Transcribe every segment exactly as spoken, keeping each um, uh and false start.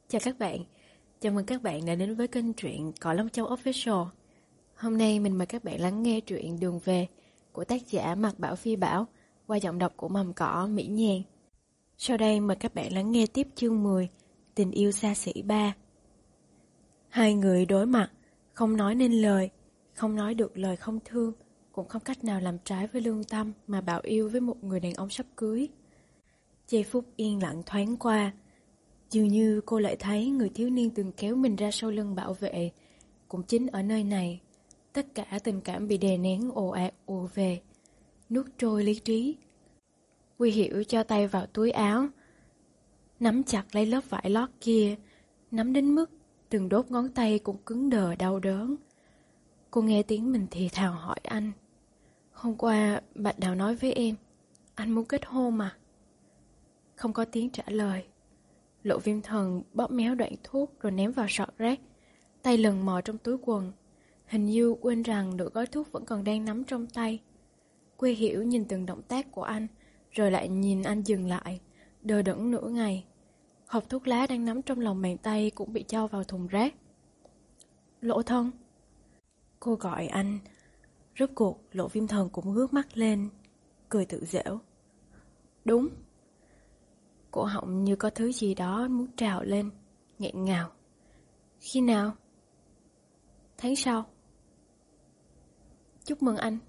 Chào các bạn, chào mừng các bạn đã đến với kênh truyện Cỏ Long Châu Official. Hôm nay mình mời các bạn lắng nghe truyện Đường Về của tác giả Mạc Bảo Phi Bảo qua giọng đọc của Mầm Cỏ Mỹ Nhàn. Sau đây mời các bạn lắng nghe tiếp chương mười, Tình yêu xa xỉ ba. Hai người đối mặt, không nói nên lời, không nói được lời không thương, cũng không cách nào làm trái với lương tâm mà Bảo yêu với một người đàn ông sắp cưới. Giây phút yên lặng thoáng qua, dường như cô lại thấy người thiếu niên từng kéo mình ra sau lưng bảo vệ. Cũng chính ở nơi này, tất cả tình cảm bị đè nén ồ ạt ùa về, nuốt trôi lý trí. Quy Hiểu cho tay vào túi áo, nắm chặt lấy lớp vải lót kia, nắm đến mức từng đốt ngón tay cũng cứng đờ đau đớn. Cô nghe tiếng mình thì thào hỏi anh: "Hôm qua Bạch Đào nói với em, anh muốn kết hôn mà?" Không có tiếng trả lời. Lộ Viêm Thần bóp méo đoạn thuốc rồi ném vào sọt rác, tay lần mò trong túi quần, hình như quên rằng nửa gói thuốc vẫn còn đang nắm trong tay. Quy Hiểu nhìn từng động tác của anh, rồi lại nhìn anh dừng lại, đờ đẫn nửa ngày. Hộp thuốc lá đang nắm trong lòng bàn tay cũng bị cho vào thùng rác. "Lộ Thân." Cô gọi anh. Rốt cuộc Lộ Viêm Thần cũng ngước mắt lên, cười tự giễu. "Đúng." Cổ họng như có thứ gì đó muốn trào lên, nghẹn ngào. "Khi nào?" "Tháng sau." "Chúc mừng anh."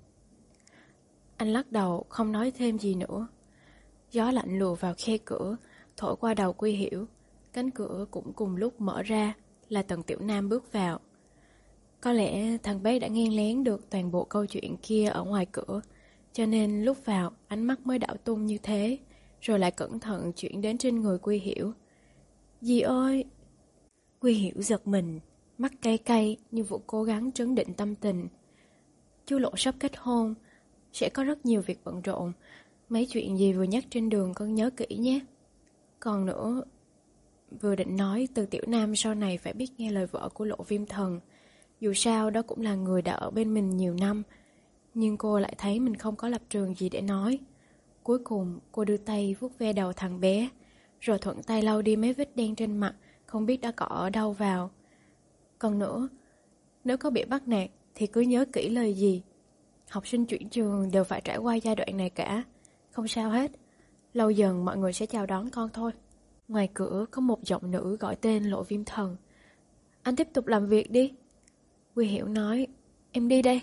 Anh lắc đầu không nói thêm gì nữa. Gió lạnh lùa vào khe cửa, thổi qua đầu Quy Hiểu. Cánh cửa cũng cùng lúc mở ra, là Tần Tiểu Nam bước vào. Có lẽ thằng bé đã nghe lén được toàn bộ câu chuyện kia ở ngoài cửa, cho nên lúc vào ánh mắt mới đảo tung như thế, rồi lại cẩn thận chuyển đến trên người Quy Hiểu. "Dì ơi!" Quy Hiểu giật mình, mắt cay cay nhưng vẫn cố gắng trấn định tâm tình. "Chú Lộ sắp kết hôn, sẽ có rất nhiều việc bận rộn. Mấy chuyện gì vừa nhắc trên đường con nhớ kỹ nhé. Còn nữa..." Vừa định nói Từ Tiểu Nam sau này phải biết nghe lời vợ của Lộ Viêm Thần. Dù sao đó cũng là người đã ở bên mình nhiều năm. Nhưng cô lại thấy mình không có lập trường gì để nói. Cuối cùng cô đưa tay vuốt ve đầu thằng bé, rồi thuận tay lau đi mấy vết đen trên mặt, không biết đã cọ ở đâu vào. "Còn nữa, nếu có bị bắt nạt thì cứ nhớ kỹ lời gì. Học sinh chuyển trường đều phải trải qua giai đoạn này cả. Không sao hết, lâu dần mọi người sẽ chào đón con thôi." Ngoài cửa có một giọng nữ gọi tên Lộ Viêm Thần. "Anh tiếp tục làm việc đi." Quy Hiểu nói: "Em đi đây."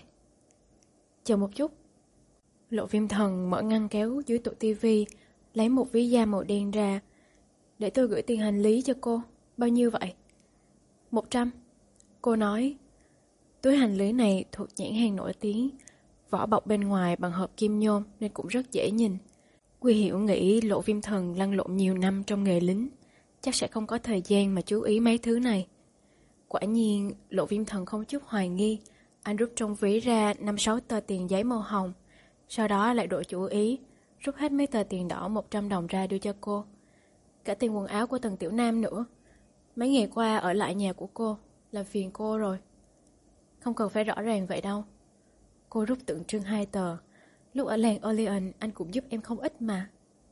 "Chờ một chút." Lộ Viêm Thần mở ngăn kéo dưới tủ tivi, lấy một ví da màu đen ra. "Để tôi gửi tiền hành lý cho cô. Bao nhiêu vậy?" Một trăm. Cô nói. Túi hành lý này thuộc nhãn hàng nổi tiếng, vỏ bọc bên ngoài bằng hợp kim nhôm nên cũng rất dễ nhìn. Quy Hiểu nghĩ Lộ Viêm Thần lăn lộn nhiều năm trong nghề lính, chắc sẽ không có thời gian mà chú ý mấy thứ này. Quả nhiên Lộ Viêm Thần không chút hoài nghi. Anh rút trong ví ra năm sáu tờ tiền giấy màu hồng, sau đó lại đổi chủ ý, rút hết mấy tờ tiền đỏ một trăm đồng ra đưa cho cô. Cả tiền quần áo của Tần Tiểu Nam nữa. Mấy ngày qua ở lại nhà của cô, làm phiền cô rồi. Không cần phải rõ ràng vậy đâu. Cô rút tượng trưng hai tờ. Lúc ở làng Orleans anh cũng giúp em không ít mà.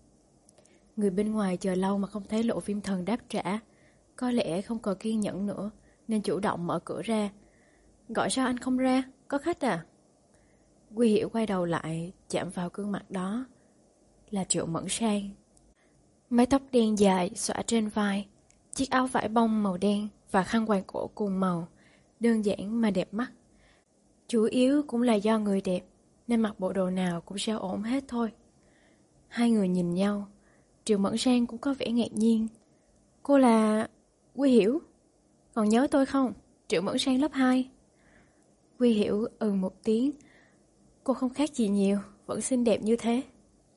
Người bên ngoài chờ lâu mà không thấy Lộ Viêm Thần đáp trả, có lẽ không còn kiên nhẫn nữa nên chủ động mở cửa ra. "Gọi sao anh không ra? Có khách à?" Quy Hiểu quay đầu lại, chạm vào gương mặt đó. Là Triệu Mẫn Sang. Mái tóc đen dài xõa trên vai, chiếc áo vải bông màu đen và khăn quàng cổ cùng màu, đơn giản mà đẹp mắt. Chủ yếu cũng là do người đẹp nên mặc bộ đồ nào cũng sẽ ổn hết thôi. Hai người nhìn nhau. Triệu Mẫn Sang cũng có vẻ ngạc nhiên. "Cô là... Quy Hiểu? Còn nhớ tôi không? Triệu Mẫn Sang lớp hai." Quy Hiểu ừ một tiếng. Cô không khác gì nhiều, vẫn xinh đẹp như thế.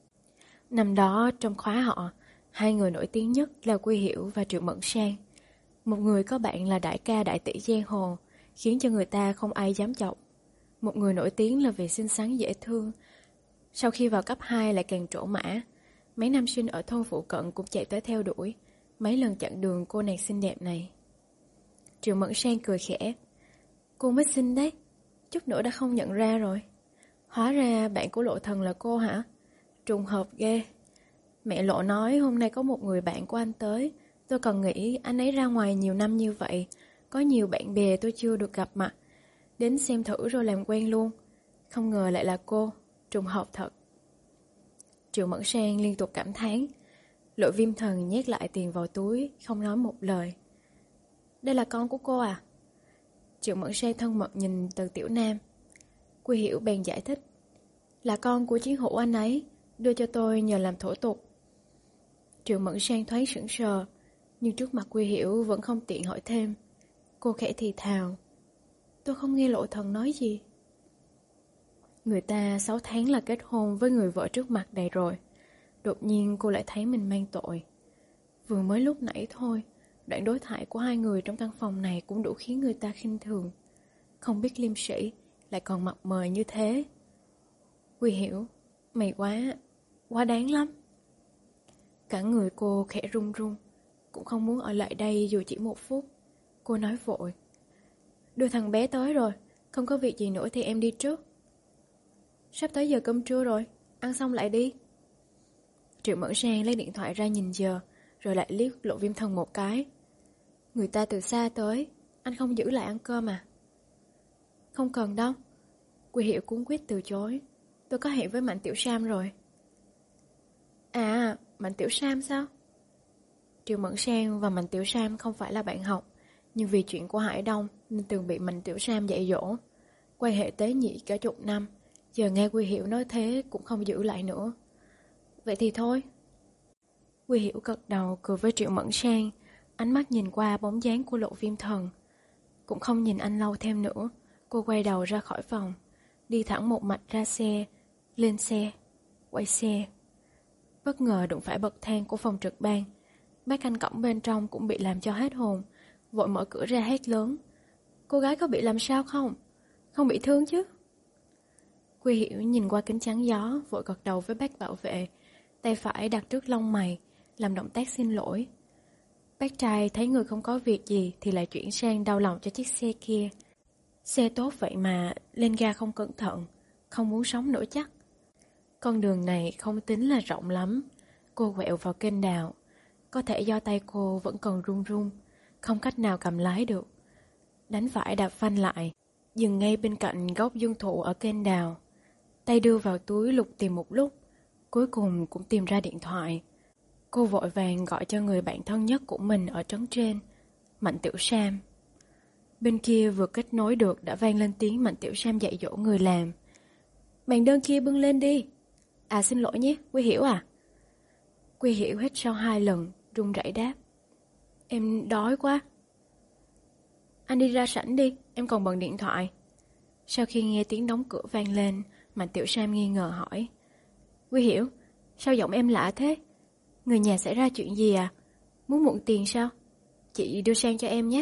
Năm đó trong khóa họ, hai người nổi tiếng nhất là Quy Hiểu và Triệu Mẫn Sang. Một người có bạn là đại ca đại tỷ giang hồ, khiến cho người ta không ai dám chọc. Một người nổi tiếng là vì xinh xắn dễ thương. Sau khi vào cấp hai lại càng trổ mã. Mấy nam sinh ở thôn phụ cận cũng chạy tới theo đuổi, mấy lần chặn đường cô nàng xinh đẹp này. Triệu Mẫn Sang cười khẽ. "Cô mới xinh đấy, chút nữa đã không nhận ra rồi. Hóa ra bạn của Lộ Thần là cô hả? Trùng hợp ghê. Mẹ Lộ nói hôm nay có một người bạn của anh tới, Tôi còn nghĩ anh ấy ra ngoài nhiều năm như vậy, có nhiều bạn bè tôi chưa được gặp mặt. Đến xem thử rồi làm quen luôn. Không ngờ lại là cô, trùng hợp thật. Triệu Mẫn Sang liên tục cảm thán. Lộ Viêm Thần nhét lại tiền vào túi, không nói một lời. Đây là con của cô à? Triệu Mẫn Sang thân mật nhìn Từ Tiểu Nam. Quy Hiểu bèn giải thích. Là con của chiến hữu anh ấy, đưa cho tôi nhờ làm thủ tục. Triệu Mẫn Sang thoáng sững sờ, nhưng trước mặt Quy Hiểu vẫn không tiện hỏi thêm. Cô khẽ thì thào. Tôi không nghe Lộ Thần nói gì. Người ta sáu tháng là kết hôn với người vợ trước mặt đây rồi. Đột nhiên cô lại thấy mình mang tội. Vừa mới lúc nãy thôi, đoạn đối thoại của hai người trong căn phòng này cũng đủ khiến người ta khinh thường. Không biết liêm sĩ, lại còn mập mờ như thế. Quy Hiểu, mày quá, quá đáng lắm. Cả người cô khẽ run run, cũng không muốn ở lại đây dù chỉ một phút. Cô nói vội. Đưa thằng bé tới rồi, không có việc gì nữa thì em đi trước. Sắp tới giờ cơm trưa rồi, ăn xong lại đi. Triệu Mẫn Sang lấy điện thoại ra nhìn giờ, rồi lại liếc Lộ Viêm Thần một cái. Người ta từ xa tới, anh không giữ lại ăn cơm à? Không cần đâu. Quy Hiểu cuống quýt từ chối. Tôi có hẹn với Mạnh Tiểu Sam rồi. À, Mạnh Tiểu Sam sao? Triệu Mẫn Sang và Mạnh Tiểu Sam không phải là bạn học, nhưng vì chuyện của Hải Đông nên từng bị Mạnh Tiểu Sam dạy dỗ. Quan hệ tế nhị cả chục năm, giờ nghe Quy Hiểu nói thế cũng không giữ lại nữa. Vậy thì thôi. Quy Hiểu gật đầu cười với Triệu Mẫn Sang, ánh mắt nhìn qua bóng dáng của Lộ Viêm Thần. Cũng không nhìn anh lâu thêm nữa, cô quay đầu ra khỏi phòng, đi thẳng một mạch ra xe, lên xe, quay xe. Bất ngờ đụng phải bậc thang của phòng trực ban. Bác canh cổng bên trong cũng bị làm cho hết hồn, vội mở cửa ra hét lớn. Cô gái có bị làm sao không? Không bị thương chứ? Quy Hiểu nhìn qua kính chắn gió, vội gật đầu với bác bảo vệ, tay phải đặt trước lông mày, làm động tác xin lỗi. Bác trai thấy người không có việc gì thì lại chuyển sang đau lòng cho chiếc xe kia. Xe tốt vậy mà lên ga không cẩn thận, không muốn sống nữa chắc. Con đường này không tính là rộng lắm. Cô quẹo vào kênh đào. Có thể do tay cô vẫn còn run run, không cách nào cầm lái được. Đánh phải đạp phanh lại, dừng ngay bên cạnh gốc dương thụ ở kênh đào. Tay đưa vào túi lục tìm một lúc, cuối cùng cũng tìm ra điện thoại. Cô vội vàng gọi cho người bạn thân nhất của mình ở trấn trên, Mạnh Tiểu Sam. Bên kia vừa kết nối được đã vang lên tiếng Mạnh Tiểu Sam dạy dỗ người làm. Bàn đơn kia bưng lên đi. À xin lỗi nhé, Quy Hiểu à? Quy Hiểu hít sau hai lần, run rẩy đáp. Em đói quá. Anh đi ra sảnh đi, em còn bận điện thoại. Sau khi nghe tiếng đóng cửa vang lên, Mạnh Tiểu Sam nghi ngờ hỏi. Quy Hiểu, sao giọng em lạ thế? Người nhà xảy ra chuyện gì à? Muốn mượn tiền sao? Chị đưa sang cho em nhé.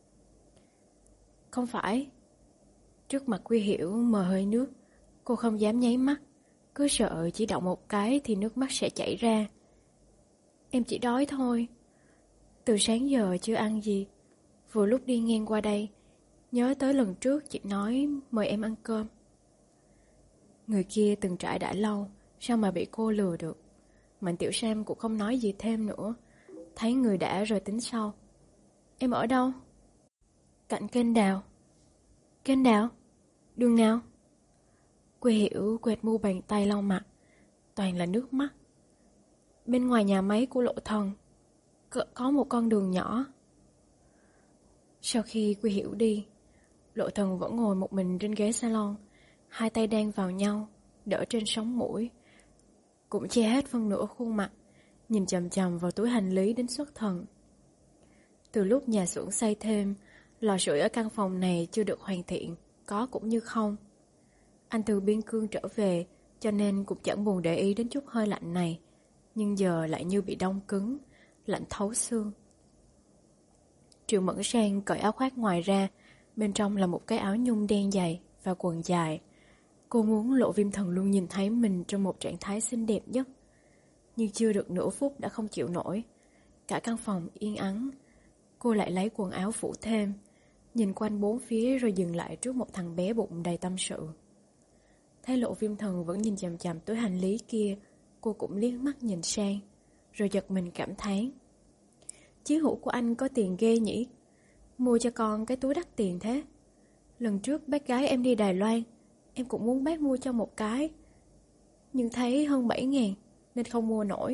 Không phải. Trước mặt Quy Hiểu mờ hơi nước, cô không dám nháy mắt, cứ sợ chỉ động một cái thì nước mắt sẽ chảy ra. Em chỉ đói thôi. Từ sáng giờ chưa ăn gì. Vừa lúc đi ngang qua đây, nhớ tới lần trước chị nói mời em ăn cơm. Người kia từng trải đã lâu, sao mà bị cô lừa được. Mạnh Tiểu Sam cũng không nói gì thêm nữa, thấy người đã rồi tính sau. Em ở đâu? Cạnh kênh đào. Kênh đào? Đường nào? Quy Hiểu quệt mu bàn tay lau mặt, toàn là nước mắt. Bên ngoài nhà máy của Lộ Thần có một con đường nhỏ. Sau khi Quy Hiểu đi, Lộ Thần vẫn ngồi một mình trên ghế salon, hai tay đan vào nhau, đỡ trên sống mũi, cũng che hết phân nửa khuôn mặt, nhìn chằm chằm vào túi hành lý đến xuất thần. Từ lúc nhà xưởng xây thêm, lò sưởi ở căn phòng này chưa được hoàn thiện, có cũng như không. Anh từ biên cương trở về, cho nên cũng chẳng buồn để ý đến chút hơi lạnh này, nhưng giờ lại như bị đông cứng, lạnh thấu xương. Triệu Mẫn Sang cởi áo khoác ngoài ra, bên trong là một cái áo nhung đen dày và quần dài. Cô muốn Lộ Viêm Thần luôn nhìn thấy mình trong một trạng thái xinh đẹp nhất. Nhưng chưa được nửa phút đã không chịu nổi. Cả căn phòng yên ắng. Cô lại lấy quần áo phủ thêm, nhìn quanh bốn phía rồi dừng lại trước một thằng bé bụng đầy tâm sự. Thấy Lộ Viêm Thần vẫn nhìn chằm chằm túi hành lý kia, cô cũng liếc mắt nhìn sang, rồi giật mình cảm thán. Chiến hữu của anh có tiền ghê nhỉ? Mua cho con cái túi đắt tiền thế. Lần trước bác gái em đi Đài Loan, em cũng muốn bác mua cho một cái, nhưng thấy hơn bảy ngàn nên không mua nổi.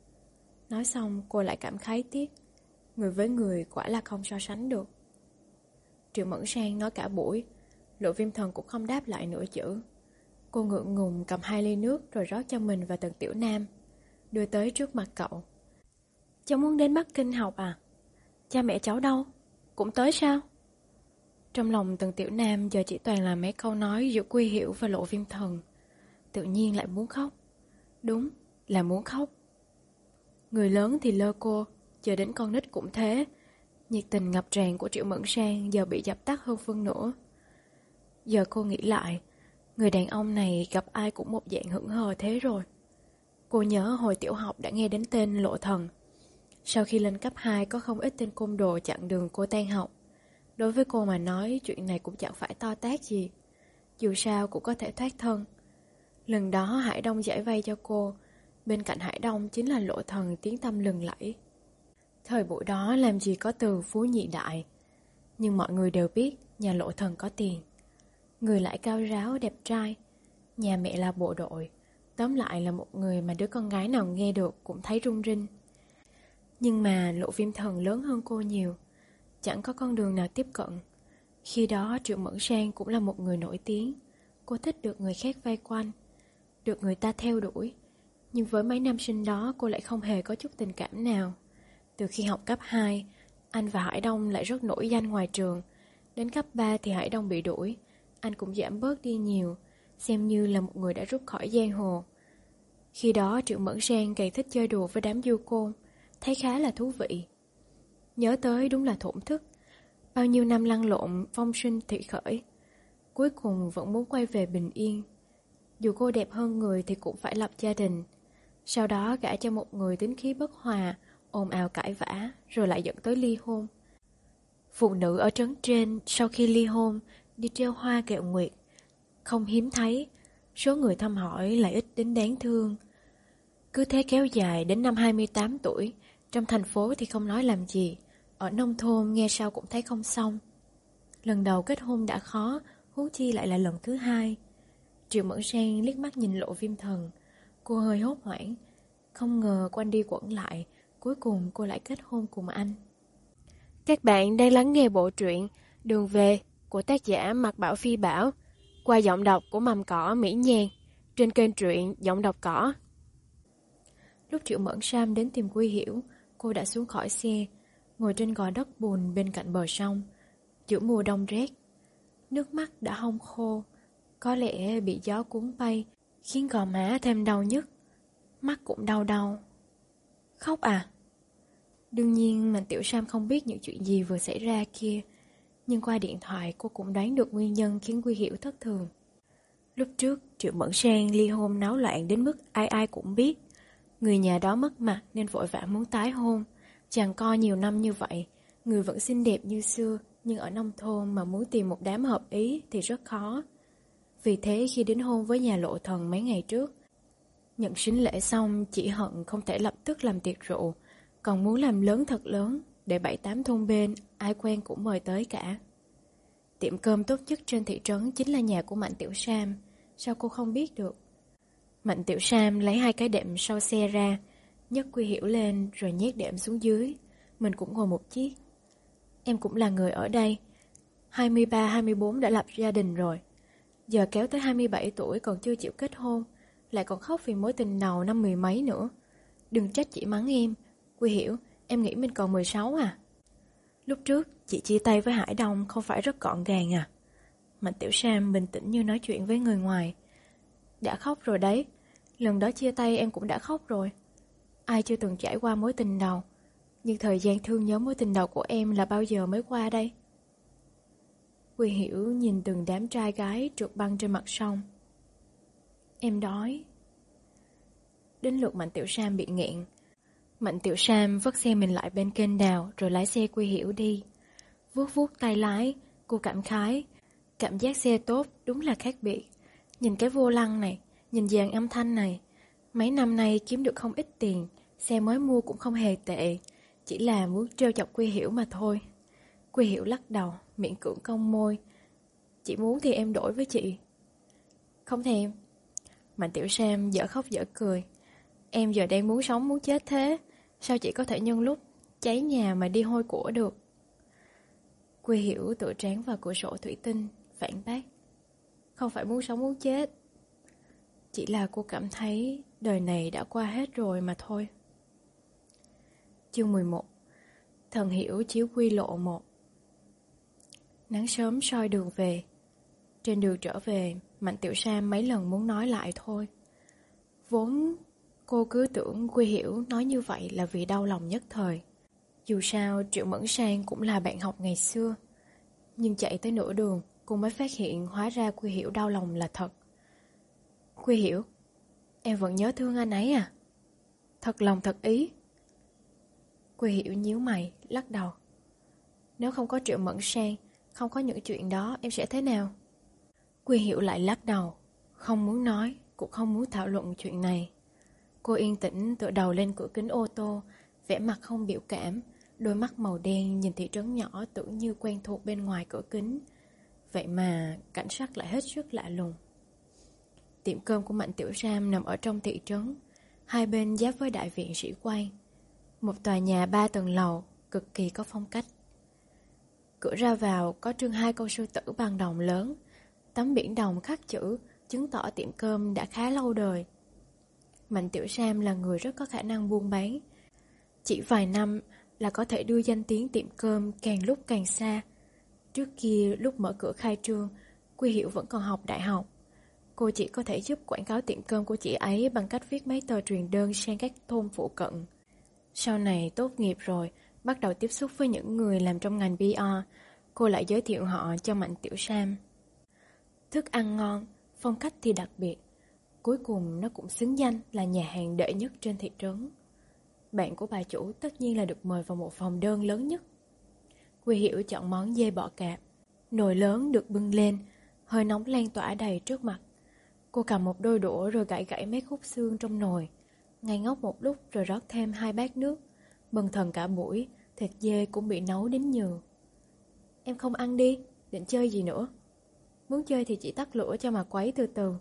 Nói xong cô lại cảm khái tiếc. Người với người quả là không so sánh được. Triệu Mẫn Sang nói cả buổi, Lộ Viêm Thần cũng không đáp lại nửa chữ. Cô ngượng ngùng cầm hai ly nước rồi rót cho mình và Tần Tiểu Nam, đưa tới trước mặt cậu. Cháu muốn đến Bắc Kinh học à? Cha mẹ cháu đâu? Cũng tới sao? Trong lòng Tần Tiểu Nam giờ chỉ toàn là mấy câu nói giữa Quy Hiểu và Lộ Viêm Thần. Tự nhiên lại muốn khóc. Đúng, là muốn khóc. Người lớn thì lơ cô, chờ đến con nít cũng thế. Nhiệt tình ngập tràn của Triệu Mẫn Sang giờ bị dập tắt hơn phân nửa. Giờ cô nghĩ lại, người đàn ông này gặp ai cũng một dạng hững hờ thế rồi. Cô nhớ hồi tiểu học đã nghe đến tên Lộ Thần. Sau khi lên cấp hai có không ít tên côn đồ chặn đường cô tan học. Đối với cô mà nói chuyện này cũng chẳng phải to tát gì. Dù sao cũng có thể thoát thân. Lần đó Hải Đông giải vây cho cô. Bên cạnh Hải Đông chính là Lộ Thần tiếng tăm lừng lẫy. Thời buổi đó làm gì có từ phú nhị đại. Nhưng mọi người đều biết nhà Lộ Thần có tiền. Người lại cao ráo đẹp trai. Nhà mẹ là bộ đội. Tóm lại là một người mà đứa con gái nào nghe được cũng thấy rung rinh. Nhưng mà Lộ Viêm Thần lớn hơn cô nhiều. Chẳng có con đường nào tiếp cận. Khi đó Triệu Mẫn Sang cũng là một người nổi tiếng. Cô thích được người khác vây quanh, được người ta theo đuổi. Nhưng với mấy nam sinh đó cô lại không hề có chút tình cảm nào. Từ khi học cấp hai, anh và Hải Đông lại rất nổi danh ngoài trường. Đến cấp ba thì Hải Đông bị đuổi. Anh cũng giảm bớt đi nhiều, xem như là một người đã rút khỏi giang hồ. Khi đó Triệu Mẫn Sang càng thích chơi đùa với đám du côn, thấy khá là thú vị. Nhớ tới đúng là thổn thức. Bao nhiêu năm lăn lộn phong sinh thủy khởi, cuối cùng vẫn muốn quay về bình yên. Dù cô đẹp hơn người thì cũng phải lập gia đình. Sau đó gả cho một người tính khí bất hòa, ồn ào cãi vã, rồi lại dẫn tới ly hôn. Phụ nữ ở trấn trên sau khi ly hôn đi treo hoa kẹo nguyệt không hiếm thấy. Số người thăm hỏi lại ít đến đáng thương. Cứ thế kéo dài đến năm hai mươi tám tuổi. Trong thành phố thì không nói làm gì, ở nông thôn nghe sao cũng thấy không xong. Lần đầu kết hôn đã khó, huống chi lại là lần thứ hai. Triệu Mẫn Sang liếc mắt nhìn Lộ Viêm Thần. Cô hơi hốt hoảng. Không ngờ quanh đi quẩn lại, cuối cùng cô lại kết hôn cùng anh. Các bạn đang lắng nghe bộ truyện Đường Về của tác giả Mạc Bảo Phi Bảo qua giọng đọc của Mầm Cỏ Mỹ Nhàn trên kênh truyện Giọng Đọc Cỏ. Lúc Triệu Mẫn Sam đến tìm Quy Hiểu, cô đã xuống khỏi xe, ngồi trên gò đất bùn bên cạnh bờ sông. Giữa mùa đông rét, nước mắt đã hong khô, có lẽ bị gió cuốn bay, khiến gò má thêm đau nhức, mắt cũng đau đau. Khóc à? Đương nhiên Mạnh Tiểu Sam không biết những chuyện gì vừa xảy ra kia, nhưng qua điện thoại cô cũng đoán được nguyên nhân khiến Quy Hiểu thất thường. Lúc trước Triệu Mẫn Sang ly hôn náo loạn đến mức ai ai cũng biết. Người nhà đó mất mặt nên vội vã muốn tái hôn. Chàng co nhiều năm như vậy, người vẫn xinh đẹp như xưa, nhưng ở nông thôn mà muốn tìm một đám hợp ý thì rất khó. Vì thế khi đến hôn với nhà Lộ Thần mấy ngày trước, nhận sính lễ xong chỉ hận không thể lập tức làm tiệc rượu, còn muốn làm lớn thật lớn, để bảy tám thôn bên, ai quen cũng mời tới cả. Tiệm cơm tốt nhất trên thị trấn chính là nhà của Mạnh Tiểu Sam, sao cô không biết được? Mạnh Tiểu Sam lấy hai cái đệm sau xe ra, nhấc Quy Hiểu lên rồi nhét đệm xuống dưới. Mình cũng ngồi một chiếc. Em cũng là người ở đây, hai mươi ba hai mươi bốn đã lập gia đình rồi. Giờ kéo tới hai mươi bảy tuổi còn chưa chịu kết hôn, lại còn khóc vì mối tình đầu năm mười mấy nữa. Đừng trách chị mắng em. Quy Hiểu, em nghĩ mình còn mười sáu à? Lúc trước chị chia tay với Hải Đông không phải rất gọn gàng à? Mạnh Tiểu Sam bình tĩnh như nói chuyện với người ngoài. Đã khóc rồi đấy. Lần đó chia tay em cũng đã khóc rồi. Ai chưa từng trải qua mối tình đầu. Nhưng thời gian thương nhớ mối tình đầu của em là bao giờ mới qua đây? Quy Hiểu nhìn từng đám trai gái trượt băng trên mặt sông. Em đói. Đến lượt Mạnh Tiểu Sam bị nghẹn. Mạnh Tiểu Sam vất xe mình lại bên kênh đào rồi lái xe Quy Hiểu đi. Vuốt vuốt tay lái, cô cảm khái. Cảm giác xe tốt đúng là khác biệt. Nhìn cái vô lăng này, nhìn dàn âm thanh này. Mấy năm nay kiếm được không ít tiền, xe mới mua cũng không hề tệ. Chỉ là muốn trêu chọc Quy Hiểu mà thôi. Quy Hiểu lắc đầu, miễn cưỡng cong môi. Chị muốn thì em đổi với chị. Không thèm. Mạnh Tiểu Sam dở khóc dở cười. Em giờ đang muốn sống muốn chết thế, sao chị có thể nhân lúc cháy nhà mà đi hôi của được? Quy Hiểu tựa trán vào cửa sổ thủy tinh, phản bác. Không phải muốn sống muốn chết, chỉ là cô cảm thấy đời này đã qua hết rồi mà thôi. Chương mười một. Thần Hiểu chiếu quy lộ một. Nắng sớm soi đường về. Trên đường trở về, Mạnh Tiểu Sam mấy lần muốn nói lại thôi. Vốn cô cứ tưởng Quy Hiểu nói như vậy là vì đau lòng nhất thời. Dù sao Triệu Mẫn Sang cũng là bạn học ngày xưa. Nhưng chạy tới nửa đường, cô mới phát hiện hóa ra Quy Hiểu đau lòng là thật. Quy Hiểu, em vẫn nhớ thương anh ấy à? Thật lòng thật ý. Quy Hiểu nhíu mày, lắc đầu. Nếu không có Triệu Mẫn Sang, không có những chuyện đó, em sẽ thế nào? Quy Hiểu lại lắc đầu, không muốn nói, cũng không muốn thảo luận chuyện này. Cô yên tĩnh tựa đầu lên cửa kính ô tô, vẻ mặt không biểu cảm, đôi mắt màu đen nhìn thị trấn nhỏ tưởng như quen thuộc bên ngoài cửa kính. Vậy mà cảnh sắc lại hết sức lạ lùng. Tiệm cơm của Mạnh Tiểu Sam nằm ở trong thị trấn, hai bên giáp với đại viện sĩ quan. Một tòa nhà ba tầng lầu, cực kỳ có phong cách. Cửa ra vào có trưng hai con sư tử bằng đồng lớn. Tấm biển đồng khắc chữ chứng tỏ tiệm cơm đã khá lâu đời. Mạnh Tiểu Sam là người rất có khả năng buôn bán. Chỉ vài năm là có thể đưa danh tiếng tiệm cơm càng lúc càng xa. Trước kia lúc mở cửa khai trương, Quy Hiểu vẫn còn học đại học. Cô chỉ có thể giúp quảng cáo tiệm cơm của chị ấy bằng cách viết mấy tờ truyền đơn sang các thôn phụ cận. Sau này tốt nghiệp rồi, bắt đầu tiếp xúc với những người làm trong ngành pê e, cô lại giới thiệu họ cho Mạnh Tiểu Sam. Thức ăn ngon, phong cách thì đặc biệt. Cuối cùng nó cũng xứng danh là nhà hàng đệ nhất trên thị trấn. Bạn của bà chủ tất nhiên là được mời vào một phòng đơn lớn nhất. Quy Hiểu chọn món dê bọ cạp. Nồi lớn được bưng lên, hơi nóng lan tỏa đầy trước mặt. Cô cầm một đôi đũa rồi gãy gãy mấy khúc xương trong nồi. Ngây ngốc một lúc rồi rót thêm hai bát nước. Bần thần cả buổi, thịt dê cũng bị nấu đến nhừ. Em không ăn đi, định chơi gì nữa? Muốn chơi thì chỉ tắt lửa cho mà quấy từ từ.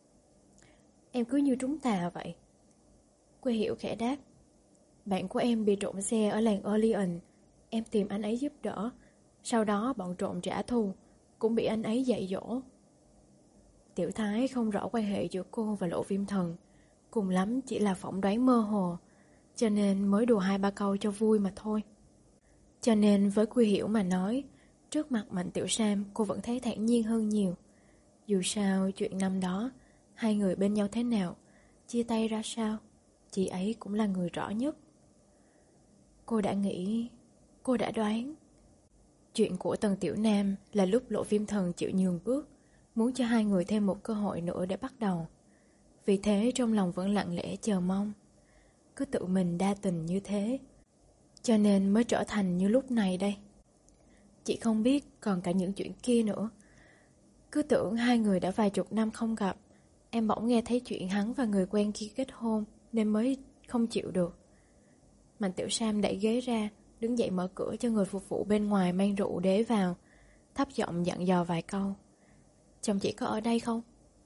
Em cứ như trúng tà vậy. Quy Hiểu khẽ đáp. Bạn của em bị trộm xe ở làng Orleans. Em tìm anh ấy giúp đỡ. Sau đó bọn trộm trả thù, cũng bị anh ấy dạy dỗ. Tiểu Thái không rõ quan hệ giữa cô và Lộ Viêm Thần, cùng lắm chỉ là phỏng đoán mơ hồ, cho nên mới đùa hai ba câu cho vui mà thôi. Cho nên với Quy Hiểu mà nói, trước mặt Mạnh Tiểu Sam cô vẫn thấy thản nhiên hơn nhiều. Dù sao chuyện năm đó, hai người bên nhau thế nào, chia tay ra sao, chị ấy cũng là người rõ nhất. Cô đã nghĩ, cô đã đoán. Chuyện của Tần Tiểu Nam là lúc Lộ Viêm Thần chịu nhường bước, muốn cho hai người thêm một cơ hội nữa để bắt đầu. Vì thế trong lòng vẫn lặng lẽ chờ mong. Cứ tự mình đa tình như thế, cho nên mới trở thành như lúc này đây. Chị không biết còn cả những chuyện kia nữa. Cứ tưởng hai người đã vài chục năm không gặp, em bỗng nghe thấy chuyện hắn và người quen kia kết hôn, nên mới không chịu được. Mạnh Tiểu Sam đẩy ghế ra, đứng dậy mở cửa cho người phục vụ bên ngoài mang rượu đế vào, thấp giọng dặn dò vài câu. Chồng chị có ở đây không?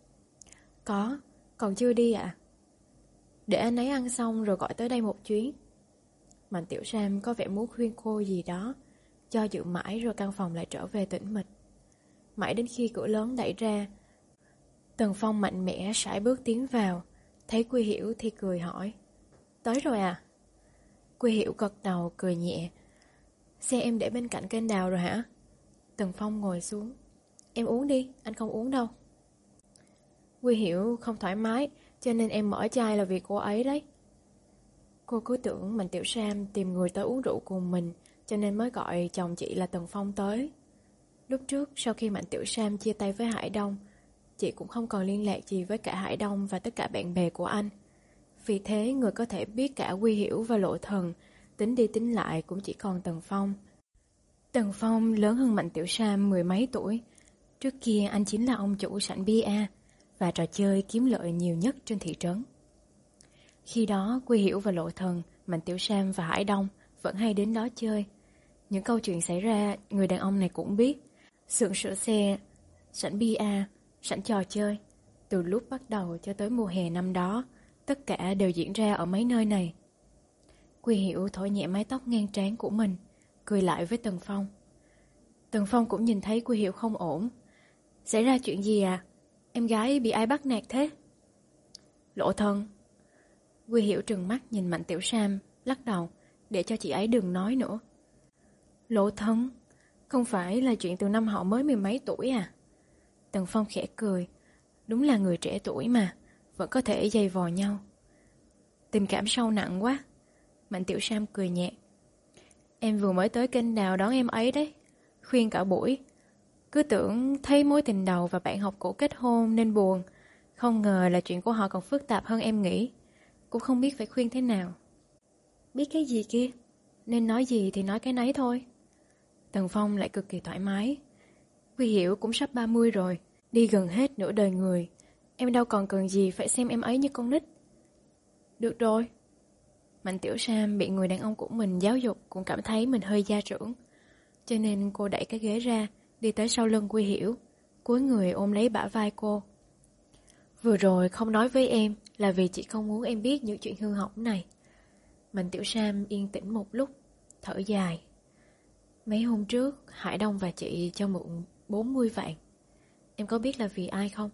Có, còn chưa đi ạ. À? Để anh ấy ăn xong rồi gọi tới đây một chuyến. Mạnh Tiểu Sam có vẻ muốn khuyên cô gì đó, cho dự mãi rồi căn phòng lại trở về tĩnh mịch. Mãi đến khi cửa lớn đẩy ra, Tần Phong mạnh mẽ sải bước tiến vào, thấy Quy Hiểu thì cười hỏi. Tới rồi à? Quy Hiểu gật đầu cười nhẹ. Xe em để bên cạnh kênh đào rồi hả? Tần Phong ngồi xuống. Em uống đi, anh không uống đâu. Quy Hiểu không thoải mái, cho nên em mở chai là vì cô ấy đấy. Cô cứ tưởng Mạnh Tiểu Sam tìm người tới uống rượu cùng mình, cho nên mới gọi chồng chị là Tần Phong tới. Lúc trước sau khi Mạnh Tiểu Sam chia tay với Hải Đông, chị cũng không còn liên lạc gì với cả Hải Đông và tất cả bạn bè của anh. Vì thế người có thể biết cả Quy Hiểu và Lộ Thần, tính đi tính lại cũng chỉ còn Tần Phong. Tần Phong lớn hơn Mạnh Tiểu Sam mười mấy tuổi. Trước kia anh chính là ông chủ sảnh bia và trò chơi kiếm lợi nhiều nhất trên thị trấn. Khi đó Quy Hiểu và Lộ Thần, Mạnh Tiểu Sam và Hải Đông vẫn hay đến đó chơi. Những câu chuyện xảy ra, người đàn ông này cũng biết. Xưởng sửa xe, sảnh bia, sảnh trò chơi. Từ lúc bắt đầu cho tới mùa hè năm đó, tất cả đều diễn ra ở mấy nơi này. Quy Hiểu thổi nhẹ mái tóc ngang trán của mình, cười lại với Tần Phong. Tần Phong cũng nhìn thấy Quy Hiểu không ổn. Xảy ra chuyện gì à? Em gái bị ai bắt nạt thế? Lộ thân. Quy Hiểu trừng mắt nhìn Mạnh Tiểu Sam, lắc đầu, để cho chị ấy đừng nói nữa. Lộ thân? Không phải là chuyện từ năm họ mới mười mấy tuổi à? Tần Phong khẽ cười. Đúng là người trẻ tuổi mà, vẫn có thể dày vò nhau. Tình cảm sâu nặng quá. Mạnh Tiểu Sam cười nhẹ. Em vừa mới tới kênh đào đón em ấy đấy. Khuyên cả buổi. Cứ tưởng thấy mối tình đầu và bạn học cũ kết hôn nên buồn. Không ngờ là chuyện của họ còn phức tạp hơn em nghĩ. Cũng không biết phải khuyên thế nào. Biết cái gì kia? Nên nói gì thì nói cái nấy thôi. Tần Phong lại cực kỳ thoải mái. Quy Hiểu cũng sắp ba mươi rồi, đi gần hết nửa đời người. Em đâu còn cần gì phải xem em ấy như con nít. Được rồi. Mạnh Tiểu Sam bị người đàn ông của mình giáo dục cũng cảm thấy mình hơi gia trưởng. Cho nên cô đẩy cái ghế ra, đi tới sau lưng Quy Hiểu, cúi người ôm lấy bả vai cô. Vừa rồi không nói với em là vì chị không muốn em biết những chuyện hư hỏng này. Mạnh Tiểu Sam yên tĩnh một lúc, thở dài. Mấy hôm trước, Hải Đông và chị cho mượn bốn mươi vạn. Em có biết là vì ai không?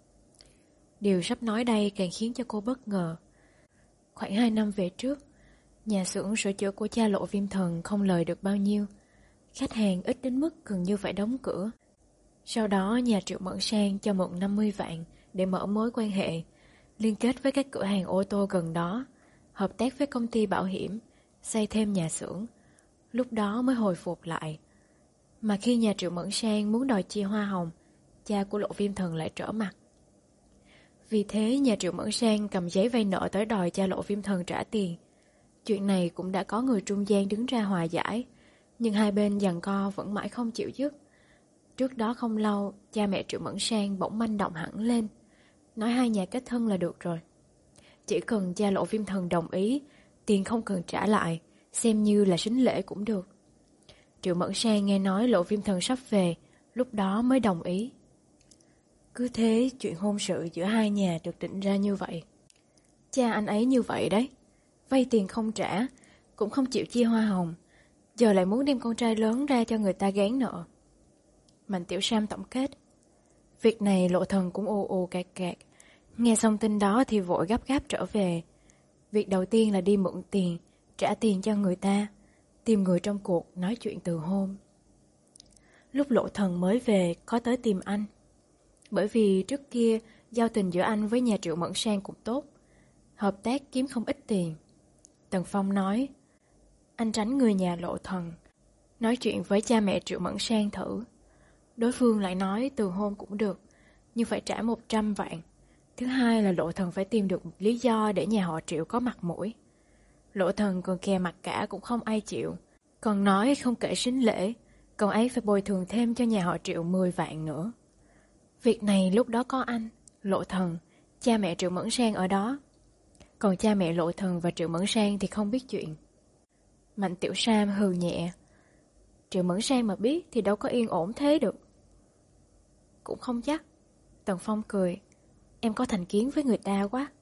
Điều sắp nói đây càng khiến cho cô bất ngờ. Khoảng hai năm về trước, nhà xưởng sửa chữa của cha Lộ Viêm Thần không lời được bao nhiêu. Khách hàng ít đến mức gần như phải đóng cửa. Sau đó nhà Triệu Mẫn Sang cho mượn năm mươi vạn để mở mối quan hệ, liên kết với các cửa hàng ô tô gần đó, hợp tác với công ty bảo hiểm, xây thêm nhà xưởng. Lúc đó mới hồi phục lại. Mà khi nhà Triệu Mẫn Sang muốn đòi chia hoa hồng, cha của Lộ Viêm Thần lại trở mặt. Vì thế nhà Triệu Mẫn Sang cầm giấy vay nợ tới đòi cha Lộ Viêm Thần trả tiền. Chuyện này cũng đã có người trung gian đứng ra hòa giải, nhưng hai bên giằng co vẫn mãi không chịu dứt. Trước đó không lâu, cha mẹ Triệu Mẫn Sang bỗng manh động hẳn lên, nói hai nhà kết thân là được rồi. Chỉ cần cha Lộ Viêm Thần đồng ý, tiền không cần trả lại, xem như là sính lễ cũng được. Triệu Mẫn Sang nghe nói Lộ Viêm Thần sắp về, lúc đó mới đồng ý. Cứ thế chuyện hôn sự giữa hai nhà được định ra như vậy. Cha anh ấy như vậy đấy, vay tiền không trả, cũng không chịu chia hoa hồng, giờ lại muốn đem con trai lớn ra cho người ta gán nợ. Mạnh Tiểu Sam tổng kết. Việc này Lộ Thần cũng ồ ồ cạc cạc. Nghe xong tin đó thì vội gấp gáp trở về. Việc đầu tiên là đi mượn tiền, trả tiền cho người ta, tìm người trong cuộc nói chuyện từ hôn. Lúc Lộ Thần mới về có tới tìm anh. Bởi vì trước kia giao tình giữa anh với nhà Triệu Mẫn Sang cũng tốt, hợp tác kiếm không ít tiền. Tần Phong nói, anh tránh người nhà Lộ Thần, nói chuyện với cha mẹ Triệu Mẫn Sang thử. Đối phương lại nói từ hôn cũng được, nhưng phải trả một trăm vạn. Thứ hai là Lộ Thần phải tìm được một lý do để nhà họ Triệu có mặt mũi. Lộ Thần còn kè mặt cả cũng không ai chịu, còn nói không kể sính lễ, còn ấy phải bồi thường thêm cho nhà họ Triệu mười vạn nữa. Việc này lúc đó có anh, Lộ Thần, cha mẹ Triệu Mẫn Sang ở đó. Còn cha mẹ Lộ Thần và Triệu Mẫn Sang thì không biết chuyện. Mạnh Tiểu Sam hừ nhẹ. Triệu Mẫn Sang mà biết thì đâu có yên ổn thế được. Cũng không chắc. Tần Phong cười. Em có thành kiến với người ta quá.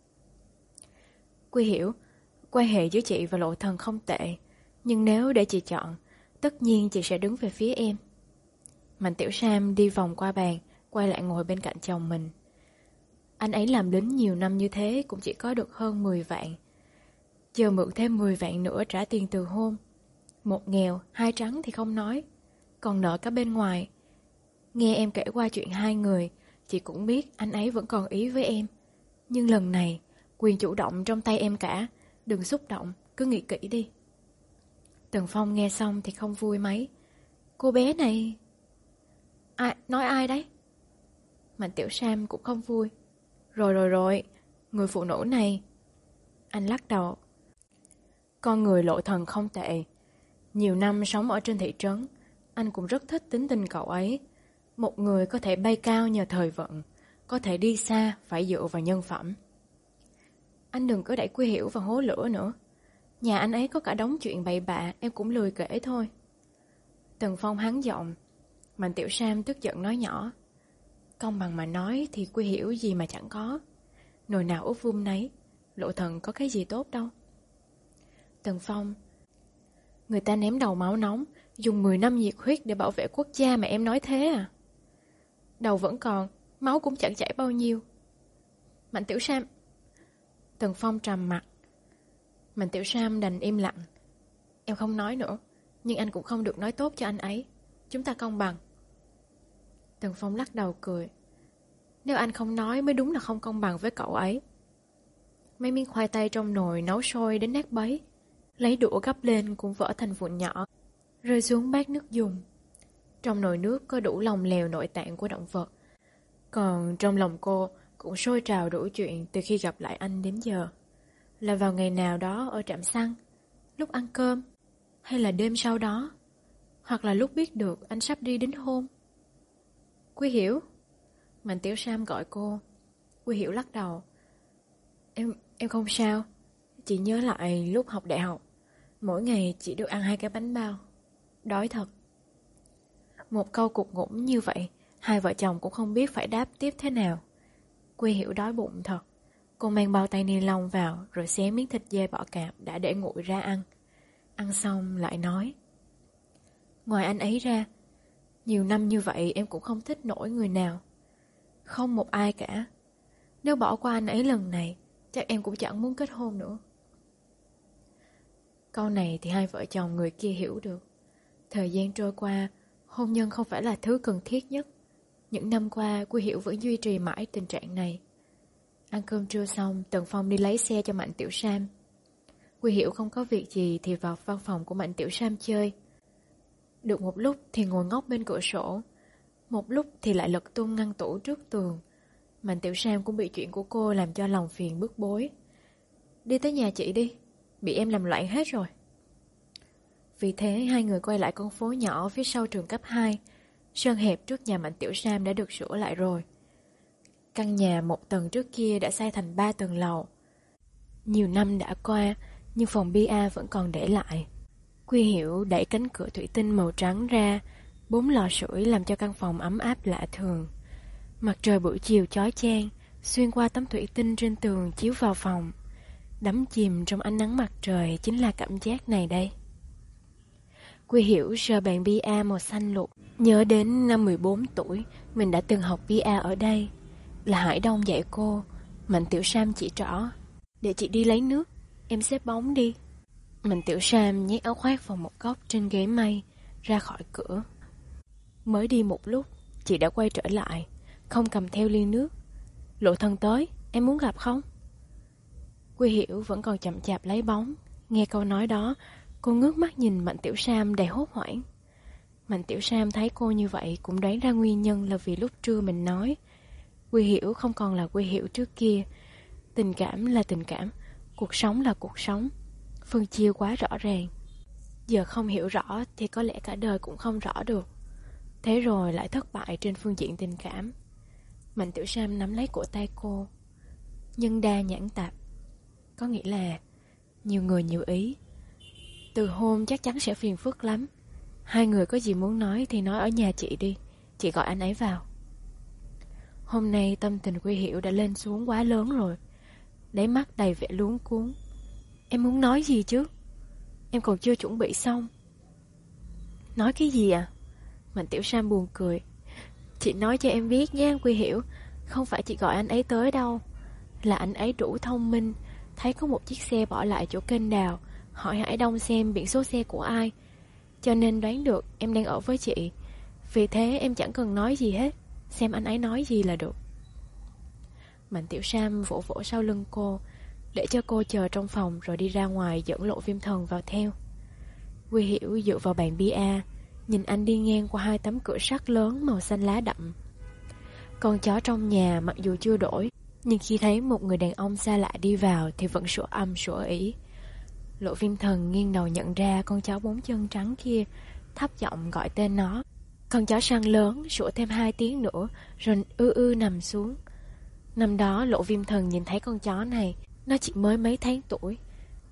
Quy Hiểu, quan hệ giữa chị và Lộ Thần không tệ, nhưng nếu để chị chọn, tất nhiên chị sẽ đứng về phía em. Mạnh Tiểu Sam đi vòng qua bàn, quay lại ngồi bên cạnh chồng mình. Anh ấy làm lính nhiều năm như thế cũng chỉ có được hơn mười vạn. Giờ mượn thêm mười vạn nữa trả tiền từ hôn. Một nghèo, hai trắng thì không nói, còn nợ cả bên ngoài. Nghe em kể qua chuyện hai người, chị cũng biết anh ấy vẫn còn ý với em. Nhưng lần này, quyền chủ động trong tay em cả. Đừng xúc động, cứ nghĩ kỹ đi. Tần Phong nghe xong thì không vui mấy. Cô bé này... Ai, nói ai đấy? Mạnh Tiểu Sam cũng không vui. Rồi rồi rồi, người phụ nữ này. Anh lắc đầu. Con người Lộ Thần không tệ. Nhiều năm sống ở trên thị trấn, anh cũng rất thích tính tình cậu ấy. Một người có thể bay cao nhờ thời vận, có thể đi xa phải dựa vào nhân phẩm. Anh đừng có đẩy Quy Hiểu vào hố lửa nữa. Nhà anh ấy có cả đống chuyện bậy bạ, em cũng lười kể thôi. Tần Phong hắn giọng. Mạnh Tiểu Sam tức giận nói nhỏ. Công bằng mà nói thì Quy Hiểu gì mà chẳng có. Nồi nào úp vung nấy, Lộ Thần có cái gì tốt đâu. Tần Phong. Người ta ném đầu máu nóng, dùng mười năm nhiệt huyết để bảo vệ quốc gia mà em nói thế à? Đầu vẫn còn, máu cũng chẳng chảy bao nhiêu. Mạnh Tiểu Sam. Tần Phong trầm mặt. Mạnh Tiểu Sam đành im lặng. Em không nói nữa, nhưng anh cũng không được nói tốt cho anh ấy. Chúng ta công bằng. Tần Phong lắc đầu cười. Nếu anh không nói mới đúng là không công bằng với cậu ấy. Mấy miếng khoai tây trong nồi nấu sôi đến nát bấy, lấy đũa gắp lên cũng vỡ thành vụn nhỏ, rơi xuống bát nước dùng. Trong nồi nước có đủ lòng lèo nội tạng của động vật. Còn trong lòng cô cũng sôi trào đủ chuyện từ khi gặp lại anh đến giờ. Là vào ngày nào đó ở trạm xăng, lúc ăn cơm, hay là đêm sau đó, hoặc là lúc biết được anh sắp đi đính hôn. Quy Hiểu. Mạnh Tiểu Sam gọi cô. Quy Hiểu lắc đầu. Em em không sao. Chị nhớ lại lúc học đại học, mỗi ngày chỉ được ăn hai cái bánh bao. Đói thật. Một câu cục ngủn như vậy, hai vợ chồng cũng không biết phải đáp tiếp thế nào. Quy Hiểu đói bụng thật. Cô mang bao tay ni lông vào, rồi xé miếng thịt dê bọ cạp đã để nguội ra ăn. Ăn xong lại nói. Ngoài anh ấy ra, nhiều năm như vậy em cũng không thích nổi người nào. Không một ai cả. Nếu bỏ qua anh ấy lần này, chắc em cũng chẳng muốn kết hôn nữa. Câu này thì hai vợ chồng người kia hiểu được. Thời gian trôi qua, hôn nhân không phải là thứ cần thiết nhất. Những năm qua, Quy Hiểu vẫn duy trì mãi tình trạng này. Ăn cơm trưa xong, Tần Phong đi lấy xe cho Mạnh Tiểu Sam. Quy Hiểu không có việc gì thì vào văn phòng của Mạnh Tiểu Sam chơi. Được một lúc thì ngồi ngốc bên cửa sổ, một lúc thì lại lật tung ngăn tủ trước tường. Mạnh Tiểu Sam cũng bị chuyện của cô làm cho lòng phiền bức bối. Đi tới nhà chị đi, bị em làm loạn hết rồi. Vì thế hai người quay lại con phố nhỏ phía sau trường cấp hai. Sân hẹp trước nhà Mạnh Tiểu Sam đã được sửa lại rồi. Căn nhà một tầng trước kia đã xây thành ba tầng lầu. Nhiều năm đã qua, nhưng phòng bia vẫn còn để lại. Quy Hiểu đẩy cánh cửa thủy tinh màu trắng ra, bốn lò sưởi làm cho căn phòng ấm áp lạ thường. Mặt trời buổi chiều chói chang, xuyên qua tấm thủy tinh trên tường chiếu vào phòng. Đắm chìm trong ánh nắng mặt trời chính là cảm giác này đây. Quy Hiểu sờ bàn bia màu xanh lục, nhớ đến năm mười bốn tuổi, mình đã từng học bia ở đây. Là Hải Đông dạy cô. Mạnh Tiểu Sam chỉ trỏ. Để chị đi lấy nước, em xếp bóng đi. Mạnh Tiểu Sam nhét áo khoác vào một góc trên ghế mây, ra khỏi cửa. Mới đi một lúc, chị đã quay trở lại, không cầm theo ly nước. Lộ Thần tới, em muốn gặp không? Quy Hiểu vẫn còn chậm chạp lấy bóng. Nghe câu nói đó, cô ngước mắt nhìn Mạnh Tiểu Sam đầy hốt hoảng. Mạnh Tiểu Sam thấy cô như vậy cũng đoán ra nguyên nhân là vì lúc trưa mình nói. Quy Hiểu không còn là Quy Hiểu trước kia. Tình cảm là tình cảm, cuộc sống là cuộc sống, phân chia quá rõ ràng. Giờ không hiểu rõ thì có lẽ cả đời cũng không rõ được. Thế rồi lại thất bại trên phương diện tình cảm. Mạnh Tiểu Sam nắm lấy cổ tay cô. Nhân đa nhãn tạp, có nghĩa là nhiều người nhiều ý. Từ hôn chắc chắn sẽ phiền phức lắm. Hai người có gì muốn nói thì nói ở nhà chị đi, chị gọi anh ấy vào. Hôm nay tâm tình Quy Hiểu đã lên xuống quá lớn rồi, đáy mắt đầy vẻ luống cuống. Em muốn nói gì chứ? Em còn chưa chuẩn bị xong. Nói cái gì à? Mạnh Tiểu Sam buồn cười. Chị nói cho em biết nha Quy Hiểu, không phải chị gọi anh ấy tới đâu. Là anh ấy đủ thông minh, thấy có một chiếc xe bỏ lại chỗ kênh đào, hỏi Hải Đông xem biển số xe của ai, cho nên đoán được em đang ở với chị. Vì thế em chẳng cần nói gì hết, xem anh ấy nói gì là được. Mạnh Tiểu Sam vỗ vỗ sau lưng cô, để cho cô chờ trong phòng rồi đi ra ngoài dẫn Lộ Viêm Thần vào theo. Quy Hiểu dựa vào bàn bia, nhìn anh đi ngang qua hai tấm cửa sắt lớn màu xanh lá đậm. Con chó trong nhà mặc dù chưa đổi, nhưng khi thấy một người đàn ông xa lạ đi vào thì vẫn sủa âm sủa ỉ. Lộ Viêm Thần nghiêng đầu nhận ra con chó bốn chân trắng kia, thấp giọng gọi tên nó. Con chó săn lớn sủa thêm hai tiếng nữa rồi ư ư nằm xuống. Năm đó Lộ Viêm Thần nhìn thấy con chó này, nó chỉ mới mấy tháng tuổi.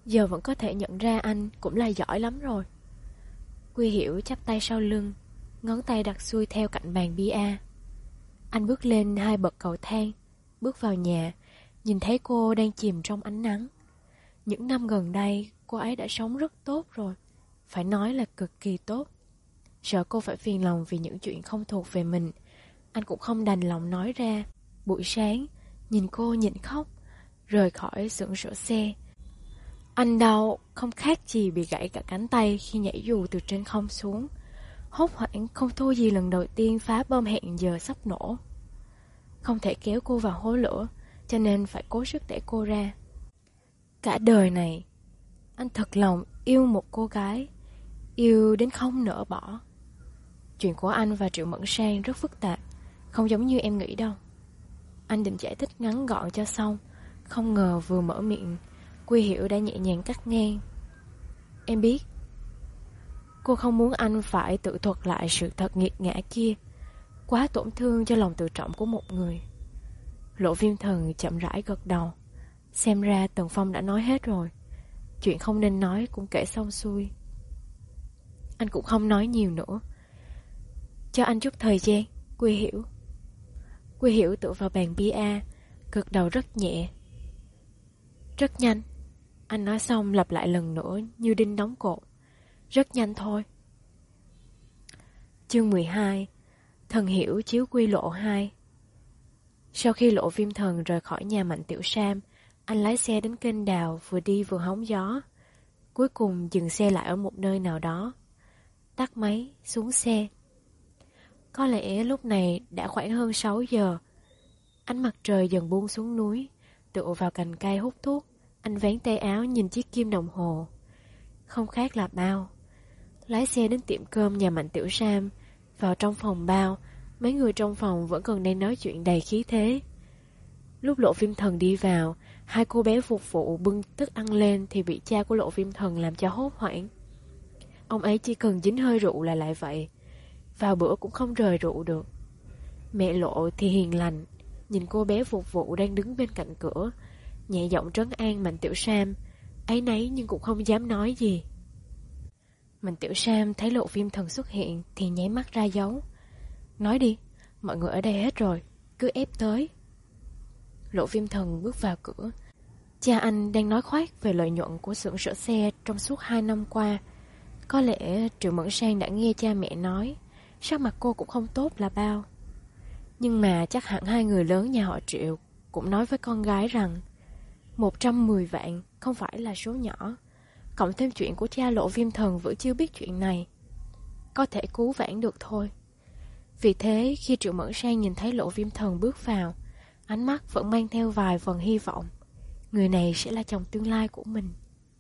Giờ vẫn có thể nhận ra anh cũng là giỏi lắm rồi. Quy Hiểu chắp tay sau lưng, ngón tay đặt xuôi theo cạnh bàn bia. Anh bước lên hai bậc cầu thang, bước vào nhà, nhìn thấy cô đang chìm trong ánh nắng. Những năm gần đây, cô ấy đã sống rất tốt rồi, phải nói là cực kỳ tốt. Sợ cô phải phiền lòng vì những chuyện không thuộc về mình, anh cũng không đành lòng nói ra. Buổi sáng, nhìn cô nhịn khóc, rời khỏi xưởng sửa xe. Anh đau không khác gì bị gãy cả cánh tay khi nhảy dù từ trên không xuống. Hốt hoảng không thua gì lần đầu tiên phá bom hẹn giờ sắp nổ. Không thể kéo cô vào hố lửa, cho nên phải cố sức đẩy cô ra. Cả đời này, anh thật lòng yêu một cô gái, yêu đến không nỡ bỏ. Chuyện của anh và Triệu Mẫn Sang rất phức tạp, không giống như em nghĩ đâu. Anh định giải thích ngắn gọn cho xong, không ngờ vừa mở miệng, Quy Hiểu đã nhẹ nhàng cắt ngang. Em biết. Cô không muốn anh phải tự thuật lại sự thật nghiệt ngã kia, quá tổn thương cho lòng tự trọng của một người. Lộ Viêm Thần chậm rãi gật đầu. Xem ra Tần Phong đã nói hết rồi, chuyện không nên nói cũng kể xong xuôi. Anh cũng không nói nhiều nữa. Cho anh chút thời gian, Quy Hiểu. Quy Hiểu tựa vào bàn bia, gật đầu rất nhẹ. Rất nhanh. Anh nói xong lặp lại lần nữa như đinh đóng cột. Rất nhanh thôi. Chương mười hai. Thần Hiểu chiếu quy lộ hai. Sau khi Lộ Viêm Thần rời khỏi nhà Mạnh Tiểu Sam, anh lái xe đến kênh đào, vừa đi vừa hóng gió. Cuối cùng dừng xe lại ở một nơi nào đó. Tắt máy, xuống xe. Có lẽ lúc này đã khoảng hơn sáu giờ. Ánh mặt trời dần buông xuống núi, tựa vào cành cây hút thuốc. Anh vén tay áo nhìn chiếc kim đồng hồ. Không khác là bao. Lái xe đến tiệm cơm nhà Mạnh Tiểu Sam. Vào trong phòng bao, mấy người trong phòng vẫn còn đang nói chuyện đầy khí thế. Lúc Lộ Viêm Thần đi vào, hai cô bé phục vụ bưng thức ăn lên thì bị cha của Lộ Viêm Thần làm cho hốt hoảng. Ông ấy chỉ cần dính hơi rượu là lại vậy, vào bữa cũng không rời rượu được. Mẹ Lộ thì hiền lành, nhìn cô bé phục vụ đang đứng bên cạnh cửa, nhẹ giọng trấn an Mạnh Tiểu Sam, áy náy nhưng cũng không dám nói gì. Mạnh Tiểu Sam thấy Lộ Viêm Thần xuất hiện thì nháy mắt ra dấu. Nói đi, mọi người ở đây hết rồi, cứ ép tới. Lộ Viêm Thần bước vào cửa. Cha anh đang nói khoác về lợi nhuận của xưởng sửa xe trong suốt hai năm qua. Có lẽ Triệu Mẫn Sang đã nghe cha mẹ nói, sắc mặt cô cũng không tốt là bao. Nhưng mà chắc hẳn hai người lớn nhà họ Triệu cũng nói với con gái rằng một trăm mười vạn không phải là số nhỏ. Cộng thêm chuyện của cha Lộ Viêm Thần vẫn chưa biết chuyện này, có thể cứu vãn được thôi. Vì thế khi Triệu Mẫn Sang nhìn thấy Lộ Viêm Thần bước vào, ánh mắt vẫn mang theo vài phần hy vọng. Người này sẽ là chồng tương lai của mình.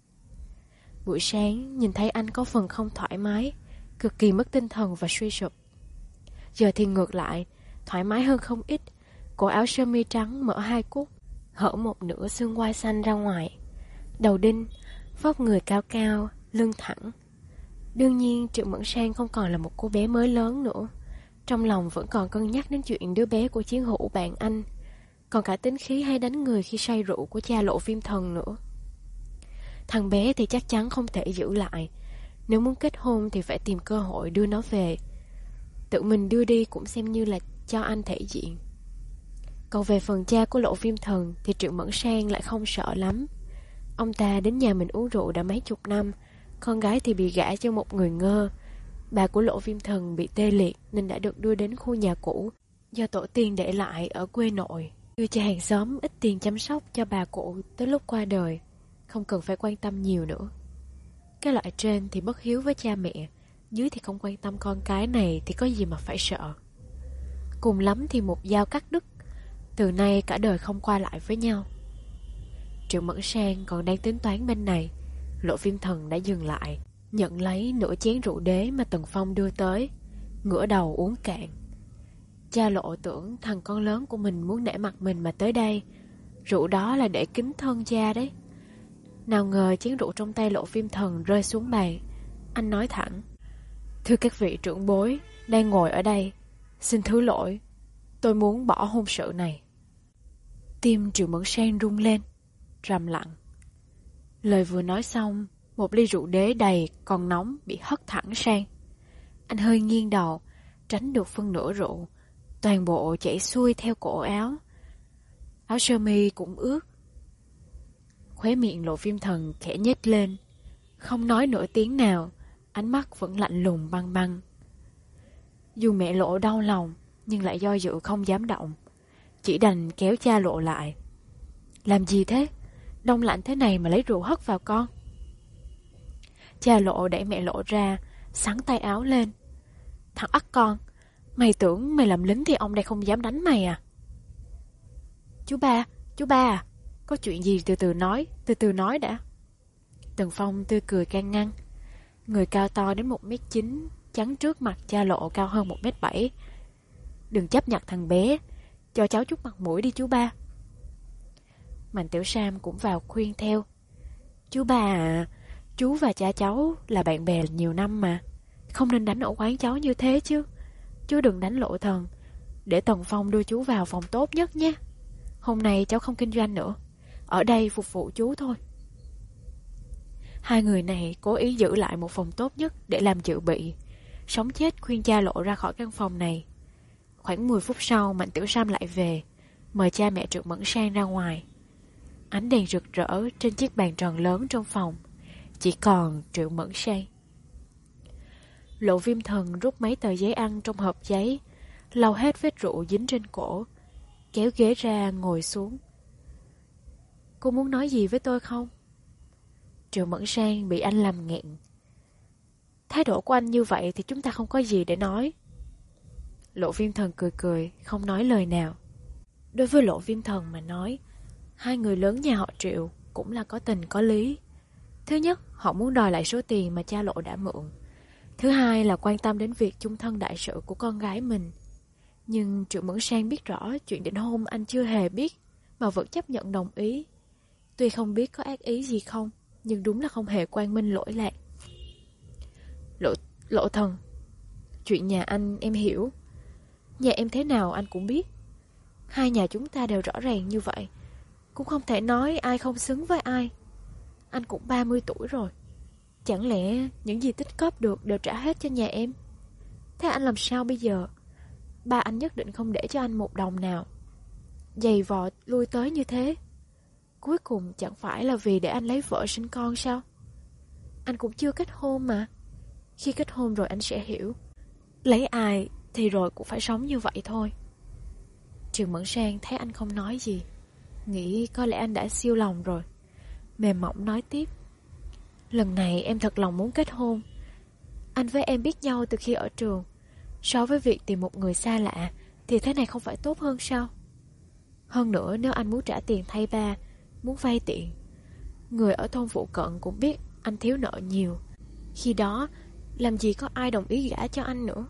Buổi sáng nhìn thấy anh có phần không thoải mái, cực kỳ mất tinh thần và suy sụp. Giờ thì ngược lại, thoải mái hơn không ít. Cổ áo sơ mi trắng mở hai cúc, hở một nửa xương quai xanh ra ngoài. Đầu đinh, vóc người cao cao, lưng thẳng. Đương nhiên Triệu Mẫn Sang không còn là một cô bé mới lớn nữa. Trong lòng vẫn còn cân nhắc đến chuyện đứa bé của chiến hữu bạn anh, còn cả tính khí hay đánh người khi say rượu của cha Lộ Viêm Thần nữa. Thằng bé thì chắc chắn không thể giữ lại. Nếu muốn kết hôn thì phải tìm cơ hội đưa nó về. Tự mình đưa đi cũng xem như là cho anh thể diện. Còn về phần cha của Lộ Viêm Thần thì Triệu Mẫn Sang lại không sợ lắm. Ông ta đến nhà mình uống rượu đã mấy chục năm, con gái thì bị gả cho một người ngơ. Bà của Lộ Viêm Thần bị tê liệt nên đã được đưa đến khu nhà cũ do tổ tiên để lại ở quê nội, đưa cho hàng xóm ít tiền chăm sóc cho bà cụ tới lúc qua đời, không cần phải quan tâm nhiều nữa. Cái loại trên thì bất hiếu với cha mẹ, dưới thì không quan tâm con cái này thì có gì mà phải sợ. Cùng lắm thì một dao cắt đứt, từ nay cả đời không qua lại với nhau. Triệu Mẫn Sang còn đang tính toán bên này, Lộ Viêm Thần đã dừng lại, nhận lấy nửa chén rượu đế mà Tần Phong đưa tới, ngửa đầu uống cạn. Cha Lộ tưởng thằng con lớn của mình muốn nể mặt mình mà tới đây, rượu đó là để kính thân cha đấy. Nào ngờ chén rượu trong tay Lộ Viêm Thần rơi xuống bàn. Anh nói thẳng, thưa các vị trưởng bối đang ngồi ở đây, xin thứ lỗi, tôi muốn bỏ hôn sự này. Tim Triệu Mẫn Sang rung lên, trầm lặng. Lời vừa nói xong, một ly rượu đế đầy còn nóng bị hất thẳng sang. Anh hơi nghiêng đầu, tránh được phân nửa rượu, toàn bộ chảy xuôi theo cổ áo. Áo sơ mi cũng ướt. Khóe miệng Lộ Viêm Thần khẽ nhếch lên, không nói nửa tiếng nào, ánh mắt vẫn lạnh lùng băng băng. Dù mẹ Lộ đau lòng, nhưng lại do dự không dám động, chỉ đành kéo cha Lộ lại. Làm gì thế? Đông lạnh thế này mà lấy rượu hất vào con. Cha Lộ đẩy mẹ Lộ ra, xắn tay áo lên. Thằng ắt con, mày tưởng mày làm lính thì ông đây không dám đánh mày à? Chú ba, chú ba à, có chuyện gì từ từ nói, từ từ nói đã. Tần Phong tươi cười can ngăn. Người cao to đến một mét chín, chắn trước mặt cha Lộ cao hơn một mét bảy. Đừng chấp nhặt thằng bé, cho cháu chút mặt mũi đi chú ba. Mạnh Tiểu Sam cũng vào khuyên theo. Chú ba à, chú và cha cháu là bạn bè nhiều năm mà, không nên đánh ở quán cháu như thế chứ. Chú đừng đánh Lộ Thần, để Tần Phong đưa chú vào phòng tốt nhất nhé. Hôm nay cháu không kinh doanh nữa, ở đây phục vụ chú thôi. Hai người này cố ý giữ lại một phòng tốt nhất để làm dự bị, sống chết khuyên cha Lộ ra khỏi căn phòng này. Khoảng mười phút sau, Mạnh Tiểu Sam lại về, mời cha mẹ Triệu Mẫn Sang ra ngoài. Ánh đèn rực rỡ trên chiếc bàn tròn lớn trong phòng, chỉ còn Triệu Mẫn Sang. Lộ Viêm Thần rút mấy tờ giấy ăn trong hộp giấy, lau hết vết rượu dính trên cổ, kéo ghế ra ngồi xuống. Cô muốn nói gì với tôi không? Triệu Mẫn Sang bị anh làm nghẹn. Thái độ của anh như vậy thì chúng ta không có gì để nói. Lộ Viêm Thần cười cười, không nói lời nào. Đối với Lộ Viêm Thần mà nói, hai người lớn nhà họ Triệu cũng là có tình có lý. Thứ nhất, họ muốn đòi lại số tiền mà cha Lộ đã mượn. Thứ hai là quan tâm đến việc chung thân đại sự của con gái mình. Nhưng Triệu Mẫn Sang biết rõ chuyện định hôn anh chưa hề biết, mà vẫn chấp nhận đồng ý. Tuy không biết có ác ý gì không, nhưng đúng là không hề quang minh lỗi lạc. Lộ, lộ Thần, chuyện nhà anh em hiểu. Nhà em thế nào anh cũng biết. Hai nhà chúng ta đều rõ ràng như vậy, cũng không thể nói ai không xứng với ai. Anh cũng ba mươi tuổi rồi, chẳng lẽ những gì tích góp được đều trả hết cho nhà em? Thế anh làm sao bây giờ? Ba anh nhất định không để cho anh một đồng nào, giày vò lui tới như thế. Cuối cùng chẳng phải là vì để anh lấy vợ sinh con sao? Anh cũng chưa kết hôn mà. Khi kết hôn rồi anh sẽ hiểu. Lấy ai thì rồi cũng phải sống như vậy thôi. Triệu Mẫn Sang thấy anh không nói gì, nghĩ có lẽ anh đã siêu lòng rồi, mềm mỏng nói tiếp. Lần này em thật lòng muốn kết hôn. Anh với em biết nhau từ khi ở trường. So với việc tìm một người xa lạ thì thế này không phải tốt hơn sao? Hơn nữa, nếu anh muốn trả tiền thay ba, muốn vay tiền, người ở thôn phụ cận cũng biết anh thiếu nợ nhiều. Khi đó làm gì có ai đồng ý gả cho anh nữa.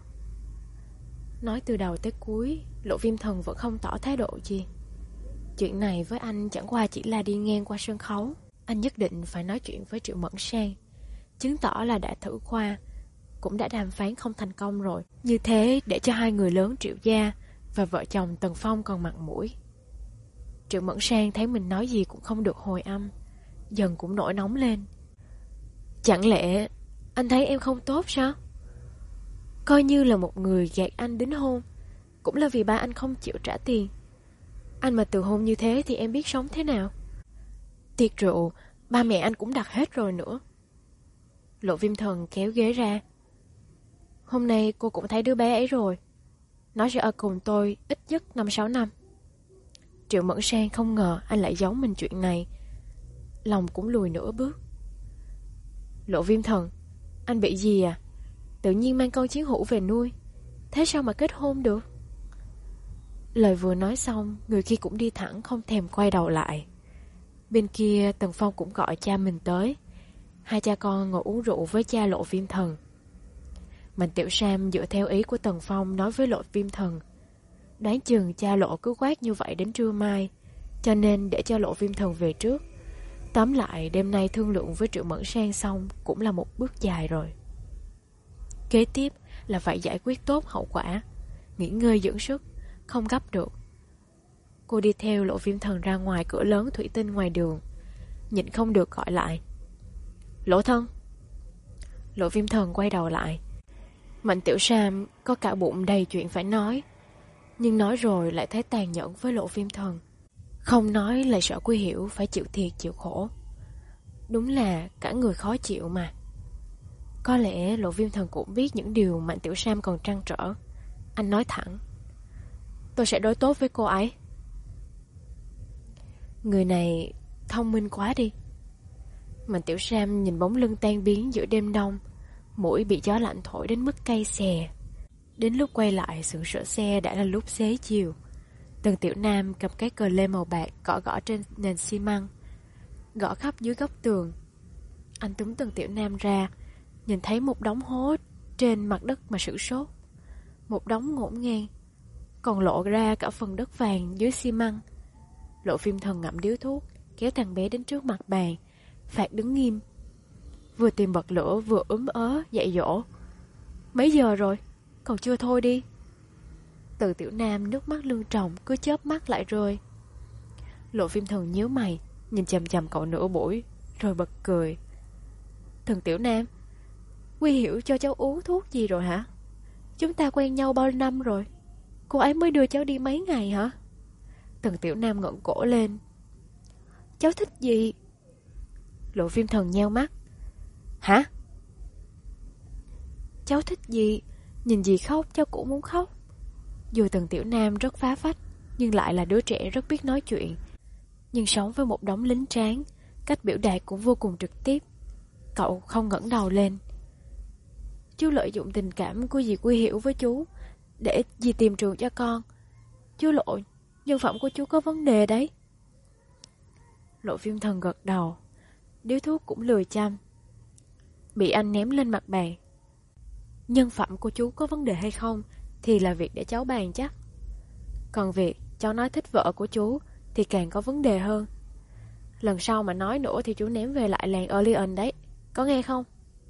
Nói từ đầu tới cuối, Lộ Viêm Thần vẫn không tỏ thái độ gì. Chuyện này với anh chẳng qua chỉ là đi ngang qua sân khấu. Anh nhất định phải nói chuyện với Triệu Mẫn Sang, chứng tỏ là đã thử qua, cũng đã đàm phán không thành công rồi. Như thế để cho hai người lớn Triệu gia và vợ chồng Tần Phong còn mặt mũi. Triệu Mẫn Sang thấy mình nói gì cũng không được hồi âm, dần cũng nổi nóng lên. Chẳng lẽ anh thấy em không tốt sao? Coi như là một người gạt anh đính hôn, cũng là vì ba anh không chịu trả tiền. Anh mà từ hôn như thế thì em biết sống thế nào? Tiệc rượu, ba mẹ anh cũng đặt hết rồi nữa. Lộ Viêm Thần kéo ghế ra. Hôm nay cô cũng thấy đứa bé ấy rồi. Nó sẽ ở cùng tôi ít nhất năm sáu năm. Triệu Mẫn Sang không ngờ anh lại giấu mình chuyện này, lòng cũng lùi nửa bước. Lộ Viêm Thần, anh bị gì à? Tự nhiên mang con chiến hữu về nuôi, thế sao mà kết hôn được? Lời vừa nói xong, người kia cũng đi thẳng, không thèm quay đầu lại. Bên kia Tần Phong cũng gọi cha mình tới. Hai cha con ngồi uống rượu với cha Lộ Viêm Thần. Mạnh Tiểu Sam dựa theo ý của Tần Phong nói với Lộ Viêm Thần, đoán chừng cha Lộ cứ quát như vậy đến trưa mai, cho nên để cho Lộ Viêm Thần về trước. Tóm lại đêm nay thương lượng với Triệu Mẫn Sang xong cũng là một bước dài rồi. Kế tiếp là phải giải quyết tốt hậu quả, nghỉ ngơi dưỡng sức, không gấp được. Cô đi theo Lộ Viêm Thần ra ngoài cửa lớn thủy tinh ngoài đường, nhịn không được gọi lại. Lỗ Thân. Lộ Viêm Thần quay đầu lại. Mạnh Tiểu Sam có cả bụng đầy chuyện phải nói, nhưng nói rồi lại thấy tàn nhẫn với Lộ Viêm Thần. Không nói lại sợ Quy Hiểu phải chịu thiệt chịu khổ. Đúng là cả người khó chịu mà. Có lẽ Lộ Viêm Thần cũng biết những điều Mạnh Tiểu Sam còn trăn trở. Anh nói thẳng: tôi sẽ đối tốt với cô ấy. Người này thông minh quá đi. Mạnh Tiểu Sam nhìn bóng lưng tan biến giữa đêm đông, mũi bị gió lạnh thổi đến mức cay xè. Đến lúc quay lại sườn sửa xe đã là lúc xế chiều. Tần Tiểu Nam cầm cái cờ lê màu bạc gõ gõ trên nền xi măng, gõ khắp dưới góc tường. Anh túm Tần Tiểu Nam ra, nhìn thấy một đống hố trên mặt đất mà sửng sốt. Một đống ngổn ngang, còn lộ ra cả phần đất vàng dưới xi măng. Lộ Viêm Thần ngậm điếu thuốc, kéo thằng bé đến trước mặt bàn, phạt đứng nghiêm. Vừa tìm bật lửa vừa úm ớ dạy dỗ: mấy giờ rồi, còn chưa thôi đi. Từ Tiểu Nam nước mắt lưng tròng cứ chớp mắt lại rơi. Lộ Viêm Thần nhíu mày, nhìn chằm chằm cậu nửa buổi, rồi bật cười. Thần Tiểu Nam, Quy Hiểu cho cháu uống thuốc gì rồi hả? Chúng ta quen nhau bao năm rồi, cô ấy mới đưa cháu đi mấy ngày hả? Tần Tiểu Nam ngẩng cổ lên. Cháu thích gì? Lộ Viêm Thần nheo mắt. Hả? Cháu thích gì? Nhìn gì khóc cháu cũng muốn khóc. Dù Tần Tiểu Nam rất phá phách, nhưng lại là đứa trẻ rất biết nói chuyện. Nhưng sống với một đống lính tráng, cách biểu đạt cũng vô cùng trực tiếp. Cậu không ngẩng đầu lên. Chú lợi dụng tình cảm của dì Quy Hiểu với chú để dì tìm trường cho con. Chú Lộ, nhân phẩm của chú có vấn đề đấy. Lộ Viêm Thần gật đầu, điếu thuốc cũng lười chăm. Bị anh ném lên mặt bàn. Nhân phẩm của chú có vấn đề hay không thì là việc để cháu bàn chắc. Còn việc cháu nói thích vợ của chú thì càng có vấn đề hơn. Lần sau mà nói nữa thì chú ném về lại làng Orleans đấy, có nghe không?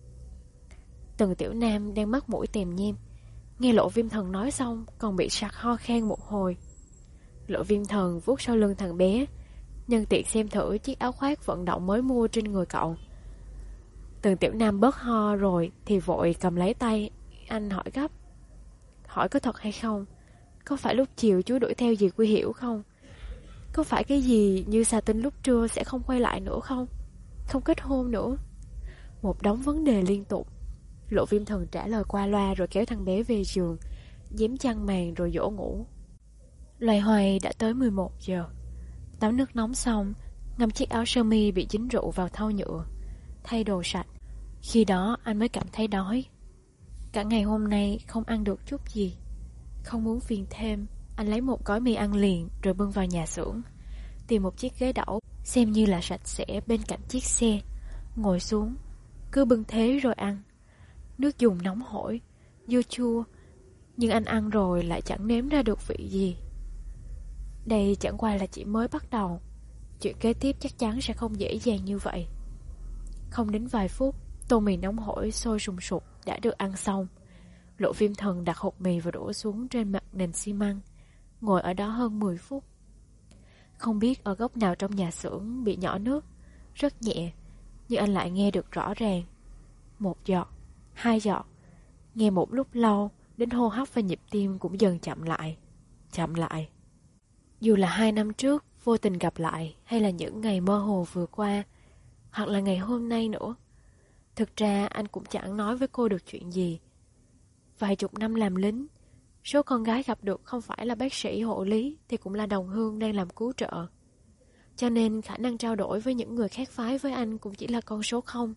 Tần Tiểu Nam đang mắt mũi tèm nhem, nghe Lộ Viêm Thần nói xong còn bị sặc ho khan một hồi. Lộ Viêm Thần vuốt sau lưng thằng bé, nhân tiện xem thử chiếc áo khoác vận động mới mua trên người cậu. Tần Tiểu Nam bớt ho rồi thì vội cầm lấy tay anh hỏi gấp. Hỏi có thật hay không? Có phải lúc chiều chú đuổi theo dì Quy Hiểu không? Có phải cái gì như xà tinh lúc trưa sẽ không quay lại nữa không? Không kết hôn nữa? Một đống vấn đề liên tục. Lộ Viêm Thần trả lời qua loa rồi kéo thằng bé về giường, dém chăn màn rồi dỗ ngủ. Loay hoay đã tới mười một giờ. Tắm nước nóng xong, ngâm chiếc áo sơ mi bị dính rượu vào thau nhựa, thay đồ sạch. Khi đó anh mới cảm thấy đói. Cả ngày hôm nay không ăn được chút gì. Không muốn phiền thêm, anh lấy một gói mì ăn liền rồi bưng vào nhà xưởng, tìm một chiếc ghế đẩu xem như là sạch sẽ bên cạnh chiếc xe, ngồi xuống, cứ bưng thế rồi ăn. Nước dùng nóng hổi, dưa chua, nhưng anh ăn rồi lại chẳng nếm ra được vị gì. Đây chẳng qua là chỉ mới bắt đầu. Chuyện kế tiếp chắc chắn sẽ không dễ dàng như vậy. Không đến vài phút, tô mì nóng hổi sôi sùng sục đã được ăn xong. Lộ Viêm Thần đặt hộp mì và đổ xuống trên mặt nền xi măng, ngồi ở đó hơn mười phút. Không biết ở góc nào trong nhà xưởng bị nhỏ nước, rất nhẹ, nhưng anh lại nghe được rõ ràng. Một giọt, hai giọt, nghe một lúc lâu, đến hô hấp và nhịp tim cũng dần chậm lại, chậm lại. Dù là hai năm trước vô tình gặp lại, hay là những ngày mơ hồ vừa qua, hoặc là ngày hôm nay nữa, thực ra anh cũng chẳng nói với cô được chuyện gì. Vài chục năm làm lính, số con gái gặp được không phải là bác sĩ hộ lý thì cũng là đồng hương đang làm cứu trợ. Cho nên khả năng trao đổi với những người khác phái với anh cũng chỉ là con số không.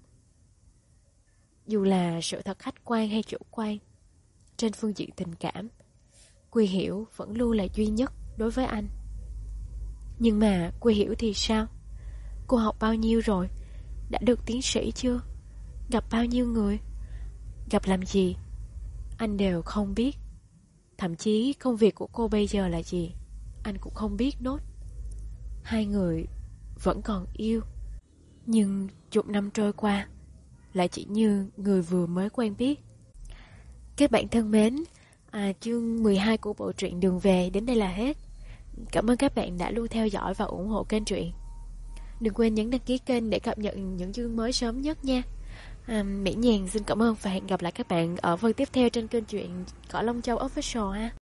Dù là sự thật khách quan hay chủ quan, trên phương diện tình cảm, Quy Hiểu vẫn luôn là duy nhất đối với anh. Nhưng mà Quy Hiểu thì sao? Cô học bao nhiêu rồi? Đã được tiến sĩ chưa? Gặp bao nhiêu người? Gặp làm gì? Anh đều không biết. Thậm chí công việc của cô bây giờ là gì, anh cũng không biết nốt. Hai người vẫn còn yêu, nhưng chục năm trôi qua lại chỉ như người vừa mới quen biết. Các bạn thân mến, à, chương mười hai của bộ truyện Đường Về đến đây là hết. Cảm ơn các bạn đã luôn theo dõi và ủng hộ kênh truyện. Đừng quên nhấn đăng ký kênh để cập nhật những chương mới sớm nhất nha. À, Mỹ Nhàn xin cảm ơn và hẹn gặp lại các bạn ở phần tiếp theo trên kênh truyện Cỏ Long Châu Official ha.